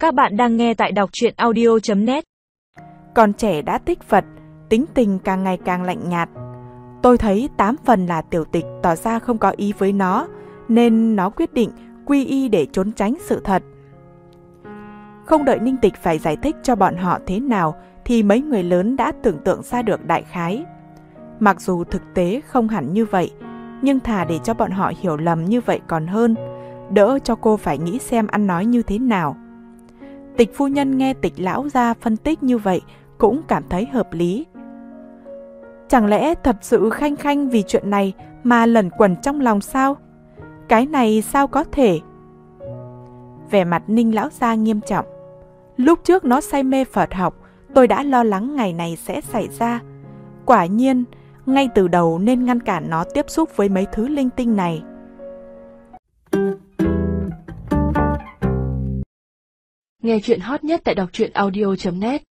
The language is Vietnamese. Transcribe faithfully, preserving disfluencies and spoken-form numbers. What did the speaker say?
Các bạn đang nghe tại đọc truyện audio chấm net. Còn trẻ đã thích Phật, tính tình càng ngày càng lạnh nhạt. Tôi thấy tám phần là Tiểu Tịch tỏ ra không có ý với nó, nên nó quyết định quy y để trốn tránh sự thật. Không đợi Ninh Tịch phải giải thích cho bọn họ thế nào, thì mấy người lớn đã tưởng tượng ra được đại khái. Mặc dù thực tế không hẳn như vậy, nhưng thà để cho bọn họ hiểu lầm như vậy còn hơn, đỡ cho cô phải nghĩ xem ăn nói như thế nào. Tịch phu nhân nghe Tịch lão gia phân tích như vậy cũng cảm thấy hợp lý. Chẳng lẽ thật sự Khanh Khanh vì chuyện này mà lẩn quẩn trong lòng sao? Cái này sao có thể? Vẻ mặt Ninh lão gia nghiêm trọng. Lúc trước nó say mê Phật học, tôi đã lo lắng ngày này sẽ xảy ra. Quả nhiên, ngay từ đầu nên ngăn cản nó tiếp xúc với mấy thứ linh tinh này. Nghe chuyện hot nhất tại đọc truyện audio chấm net.